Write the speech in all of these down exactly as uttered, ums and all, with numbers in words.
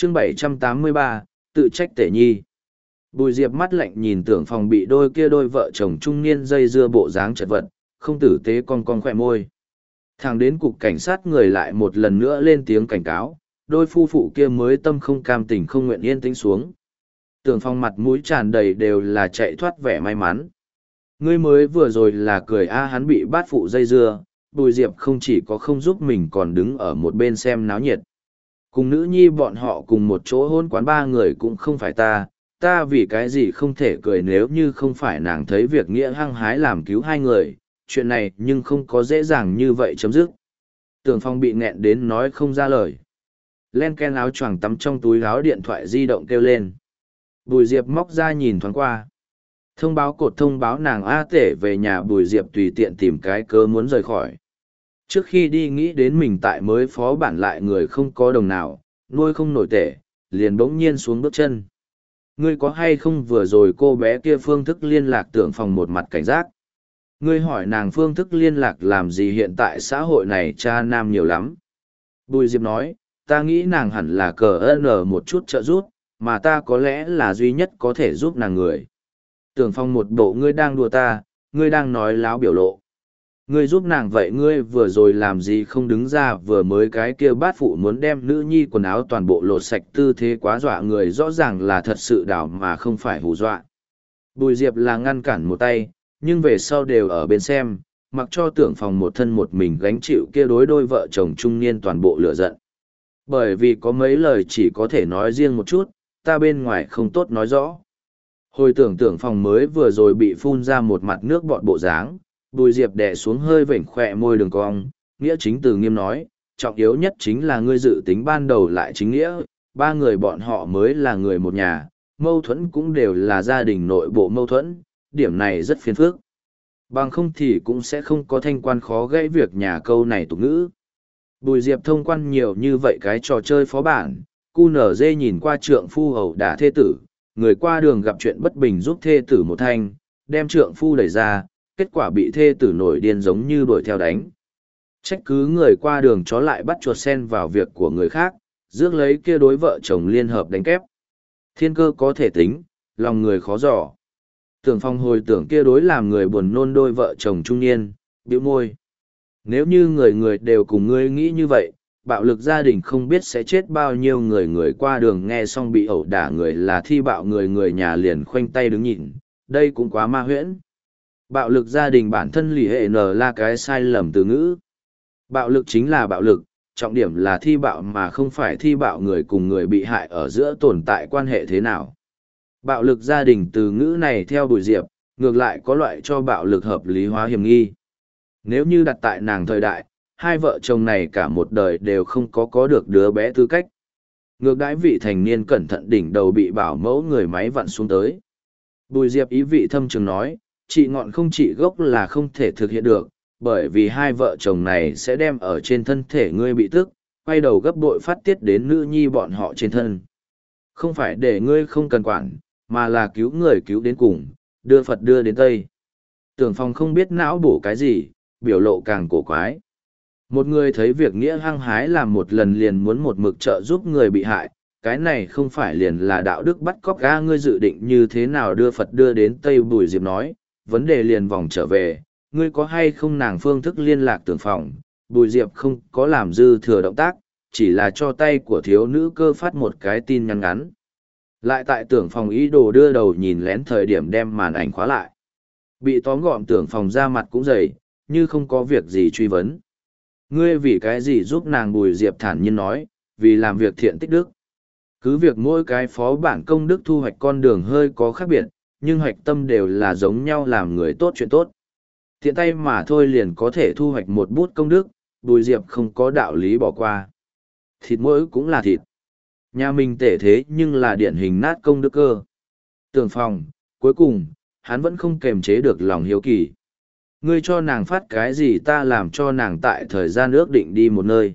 chương bảy trăm tám mươi ba, tự trách tể nhi. Bùi Diệp mắt lạnh nhìn Tưởng Phong bị đôi kia đôi vợ chồng trung niên dây dưa bộ dáng chật vật, không tử tế con con khỏe môi. Thẳng đến cục cảnh sát người lại một lần nữa lên tiếng cảnh cáo, đôi phu phụ kia mới tâm không cam tình không nguyện yên tĩnh xuống. Tưởng Phong mặt mũi tràn đầy đều là chạy thoát vẻ may mắn. Ngươi mới vừa rồi là cười a hắn bị bát phụ dây dưa, Bùi Diệp không chỉ có không giúp mình còn đứng ở một bên xem náo nhiệt. Cùng nữ nhi bọn họ cùng một chỗ hôn quán ba người cũng không phải ta, ta vì cái gì không thể cười nếu như không phải nàng thấy việc nghĩa hăng hái làm cứu hai người, chuyện này nhưng không có dễ dàng như vậy chấm dứt. Tưởng Phong bị nghẹn đến nói không ra lời. Len ken áo choàng tắm trong túi áo điện thoại di động kêu lên. Bùi Diệp móc ra nhìn thoáng qua. Thông báo cột thông báo nàng A Tể về nhà. Bùi Diệp tùy tiện tìm cái cớ muốn rời khỏi. Trước khi đi nghĩ đến mình tại mới phó bản lại người không có đồng nào, nuôi không nổi tể, liền bỗng nhiên xuống bước chân. Ngươi có hay không vừa rồi cô bé kia phương thức liên lạc Tưởng Phong một mặt cảnh giác. Ngươi hỏi nàng phương thức liên lạc làm gì hiện tại xã hội này cha nam nhiều lắm. Bùi Diệp nói, ta nghĩ nàng hẳn là cờ ơn một chút trợ giúp, mà ta có lẽ là duy nhất có thể giúp nàng người. Tưởng Phong một bộ ngươi đang đùa ta, ngươi đang nói láo biểu lộ. Ngươi giúp nàng vậy ngươi vừa rồi làm gì không đứng ra vừa mới cái kia bát phụ muốn đem nữ nhi quần áo toàn bộ lột sạch tư thế quá dọa người rõ ràng là thật sự đảo mà không phải hù dọa. Bùi Diệp là ngăn cản một tay, nhưng về sau đều ở bên xem, mặc cho Tưởng Phong một thân một mình gánh chịu kia đối đôi vợ chồng trung niên toàn bộ lửa giận. Bởi vì có mấy lời chỉ có thể nói riêng một chút, ta bên ngoài không tốt nói rõ. Hồi tưởng Tưởng Phong mới vừa rồi bị phun ra một mặt nước bọt bộ dáng, Bùi Diệp đè xuống hơi vểnh khỏe môi đường cong, nghĩa chính từ nghiêm nói, trọng yếu nhất chính là ngươi dự tính ban đầu lại chính nghĩa, ba người bọn họ mới là người một nhà, mâu thuẫn cũng đều là gia đình nội bộ mâu thuẫn, điểm này rất phiền phức. Bằng không thì cũng sẽ không có thanh quan khó gãy việc nhà câu này tục ngữ. Bùi Diệp thông quan nhiều như vậy cái trò chơi phó bản, cu nở dê nhìn qua trượng phu hầu đả thê tử, người qua đường gặp chuyện bất bình giúp thê tử một thanh, đem trượng phu đẩy ra, kết quả bị thê tử nổi điên giống như đuổi theo đánh. Trách cứ người qua đường chó lại bắt chuột sen vào việc của người khác, rước lấy kia đối vợ chồng liên hợp đánh kép. Thiên cơ có thể tính, lòng người khó dò. Tưởng Phong hồi tưởng kia đối làm người buồn nôn đôi vợ chồng trung niên, bĩu môi. Nếu như người người đều cùng ngươi nghĩ như vậy, bạo lực gia đình không biết sẽ chết bao nhiêu người người qua đường nghe xong bị ẩu đả người là thi bạo người người nhà liền khoanh tay đứng nhìn, đây cũng quá ma huyễn. Bạo lực gia đình bản thân lì hệ n là cái sai lầm từ ngữ. Bạo lực chính là bạo lực, trọng điểm là thi bạo mà không phải thi bạo người cùng người bị hại ở giữa tồn tại quan hệ thế nào. Bạo lực gia đình từ ngữ này theo Bùi Diệp, ngược lại có loại cho bạo lực hợp lý hóa hiểm nghi. Nếu như đặt tại nàng thời đại, hai vợ chồng này cả một đời đều không có có được đứa bé tư cách. Ngược đãi vị thành niên cẩn thận đỉnh đầu bị bảo mẫu người máy vặn xuống tới. Bùi Diệp ý vị thâm trường nói, trị ngọn không trị gốc là không thể thực hiện được, bởi vì hai vợ chồng này sẽ đem ở trên thân thể ngươi bị tức, quay đầu gấp bội phát tiết đến nữ nhi bọn họ trên thân. Không phải để ngươi không cần quản, mà là cứu người cứu đến cùng, đưa Phật đưa đến Tây. Tưởng Phong không biết não bổ cái gì, biểu lộ càng cổ quái. Một người thấy việc nghĩa hăng hái làm một lần liền muốn một mực trợ giúp người bị hại, cái này không phải liền là đạo đức bắt cóc ga ngươi dự định như thế nào đưa Phật đưa đến Tây. Bùi Diệp nói, vấn đề liền vòng trở về, ngươi có hay không nàng phương thức liên lạc Tưởng Phong. Bùi Diệp không có làm dư thừa động tác, chỉ là cho tay của thiếu nữ cơ phát một cái tin nhắn ngắn. Lại tại Tưởng Phong ý đồ đưa đầu nhìn lén thời điểm đem màn ảnh khóa lại. Bị tóm gọn Tưởng Phong ra mặt cũng dày, như không có việc gì truy vấn. Ngươi vì cái gì giúp nàng? Bùi Diệp thản nhiên nói, vì làm việc thiện tích đức. Cứ việc mỗi cái phó bản công đức thu hoạch con đường hơi có khác biệt, nhưng hoạch tâm đều là giống nhau làm người tốt chuyện tốt. Thiện tay mà thôi liền có thể thu hoạch một bút công đức, Bùi Diệp không có đạo lý bỏ qua. Thịt mỗi cũng là thịt. Nhà mình tể thế nhưng là điển hình nát công đức cơ. Tưởng Phong, cuối cùng, hắn vẫn không kềm chế được lòng hiếu kỳ. Ngươi cho nàng phát cái gì ta làm cho nàng tại thời gian ước định đi một nơi.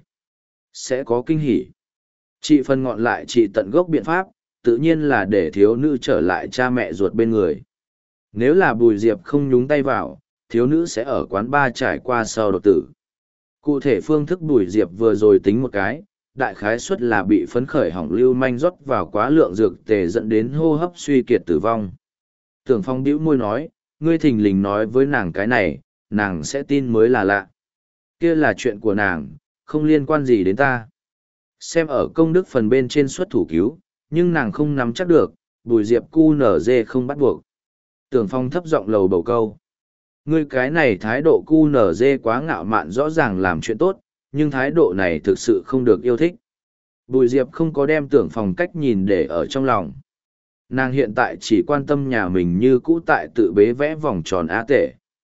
Sẽ có kinh hỉ. Chị phân ngọn lại chị tận gốc biện pháp, tự nhiên là để thiếu nữ trở lại cha mẹ ruột bên người. Nếu là Bùi Diệp không nhúng tay vào, thiếu nữ sẽ ở quán bar trải qua sau đột tử. Cụ thể phương thức Bùi Diệp vừa rồi tính một cái, đại khái suất là bị phấn khởi hỏng lưu manh rót vào quá lượng dược tề dẫn đến hô hấp suy kiệt tử vong. Tưởng Phong bĩu môi nói, ngươi thình lình nói với nàng cái này, nàng sẽ tin mới là lạ. Kia là chuyện của nàng, không liên quan gì đến ta. Xem ở công đức phần bên trên xuất thủ cứu, nhưng nàng không nắm chắc được, Bùi Diệp cu nở dê không bắt buộc. Tưởng Phong thấp giọng lầu bầu câu. Ngươi cái này thái độ cu nở dê quá ngạo mạn, rõ ràng làm chuyện tốt, nhưng thái độ này thực sự không được yêu thích. Bùi Diệp không có đem Tưởng Phong cách nhìn để ở trong lòng. Nàng hiện tại chỉ quan tâm nhà mình như cũ tại tự bế vẽ vòng tròn A Tể.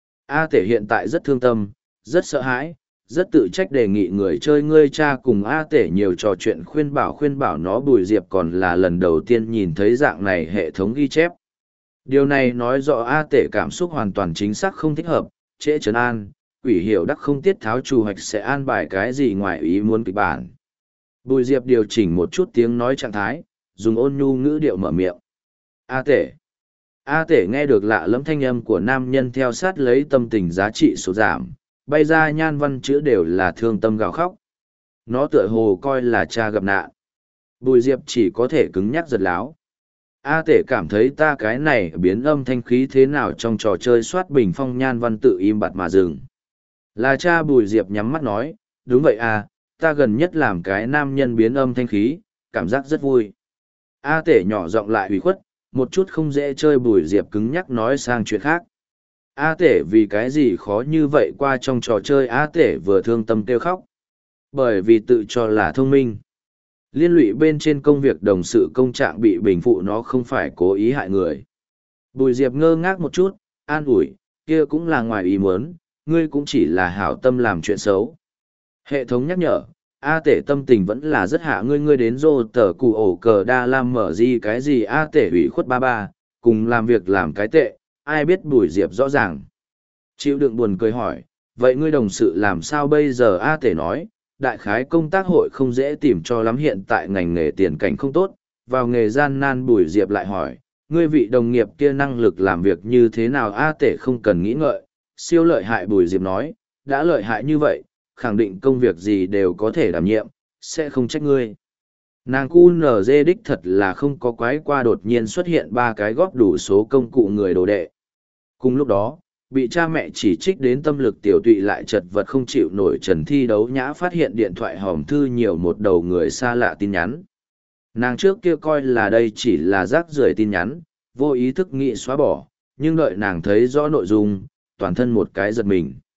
A Tể hiện tại rất thương tâm, rất sợ hãi, rất tự trách, đề nghị người chơi ngươi cha cùng A Tể nhiều trò chuyện khuyên bảo khuyên bảo nó. Bùi Diệp còn là lần đầu tiên nhìn thấy dạng này hệ thống ghi chép. Điều này nói rõ A Tể cảm xúc hoàn toàn chính xác không thích hợp, trễ trấn an, quỷ hiểu đắc không tiết tháo trù hoạch sẽ an bài cái gì ngoài ý muốn kịch bản. Bùi Diệp điều chỉnh một chút tiếng nói trạng thái, dùng ôn nhu ngữ điệu mở miệng. A Tể. A Tể nghe được lạ lẫm thanh âm của nam nhân theo sát lấy tâm tình giá trị sụt giảm, bay ra nhan văn chữ đều là thương tâm gào khóc. Nó tựa hồ coi là cha gặp nạn. Bùi Diệp chỉ có thể cứng nhắc giật láo. A Tể cảm thấy ta cái này biến âm thanh khí thế nào trong trò chơi soát bình phong. Nhan văn tự im bặt mà dừng. Là cha. Bùi Diệp nhắm mắt nói, đúng vậy à, ta gần nhất làm cái nam nhân biến âm thanh khí, cảm giác rất vui. A Tể nhỏ giọng lại ủy khuất, một chút không dễ chơi. Bùi Diệp cứng nhắc nói sang chuyện khác. A Tể vì cái gì khó như vậy qua trong trò chơi. A Tể vừa thương tâm kêu khóc. Bởi vì tự cho là thông minh. Liên lụy bên trên công việc đồng sự công trạng bị bình phụ, nó không phải cố ý hại người. Bùi Diệp ngơ ngác một chút, an ủi, kia cũng là ngoài ý muốn, ngươi cũng chỉ là hảo tâm làm chuyện xấu. Hệ thống nhắc nhở, A Tể tâm tình vẫn là rất hạ. Ngươi ngươi đến rô tờ cụ ổ cờ đa lam mở gì cái gì. A Tể ủy khuất ba ba, cùng làm việc làm cái tệ, ai biết. Bùi Diệp rõ ràng. Chịu đựng buồn cười hỏi, vậy ngươi đồng sự làm sao bây giờ? A Tể nói, đại khái công tác hội không dễ tìm cho lắm, hiện tại ngành nghề tiền cảnh không tốt, vào nghề gian nan. Bùi Diệp lại hỏi, ngươi vị đồng nghiệp kia năng lực làm việc như thế nào? A Tể không cần nghĩ ngợi, siêu lợi hại. Bùi Diệp nói, đã lợi hại như vậy, khẳng định công việc gì đều có thể đảm nhiệm, sẽ không trách ngươi. Nàng cu nở dê đích thật là không có quái qua, đột nhiên xuất hiện ba cái góp đủ số công cụ người đồ đệ. Cùng lúc đó, bị cha mẹ chỉ trích đến tâm lực tiểu tụy lại chật vật không chịu nổi Trần Thi Đấu Nhã phát hiện điện thoại hòm thư nhiều một đầu người xa lạ tin nhắn. Nàng trước kia coi là đây chỉ là rác rưởi tin nhắn, vô ý thức nghĩ xóa bỏ, nhưng đợi nàng thấy rõ nội dung, toàn thân một cái giật mình.